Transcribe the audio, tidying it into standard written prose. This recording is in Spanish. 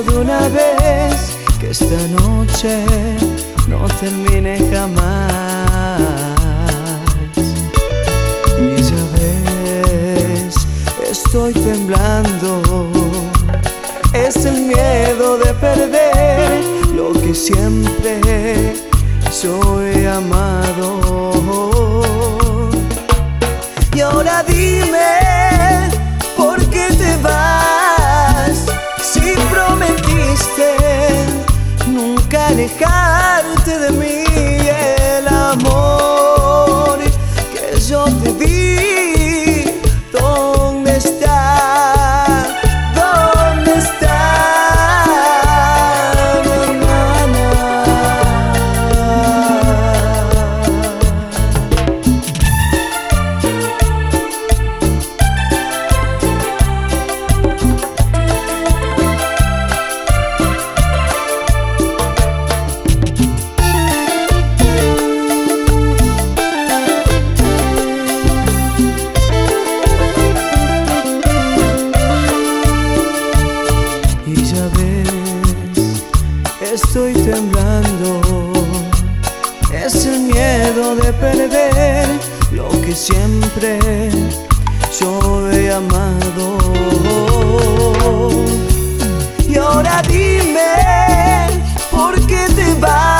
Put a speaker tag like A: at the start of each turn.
A: pido de una vez que esta noche no termine jamás. Y ya ves, estoy temblando. Es el miedo de perder lo que siempre yo he amado. Y ahora dime, ¿por qué te vas? Si prometiste nunca alejarte de mí. El amor que yo te di, ¿dónde está? ¿Dónde está, mi hermana? Y ya ves, estoy temblando. Es el miedo de perder lo que siempre yo he amado. Y ahora dime, ¿por qué te vas?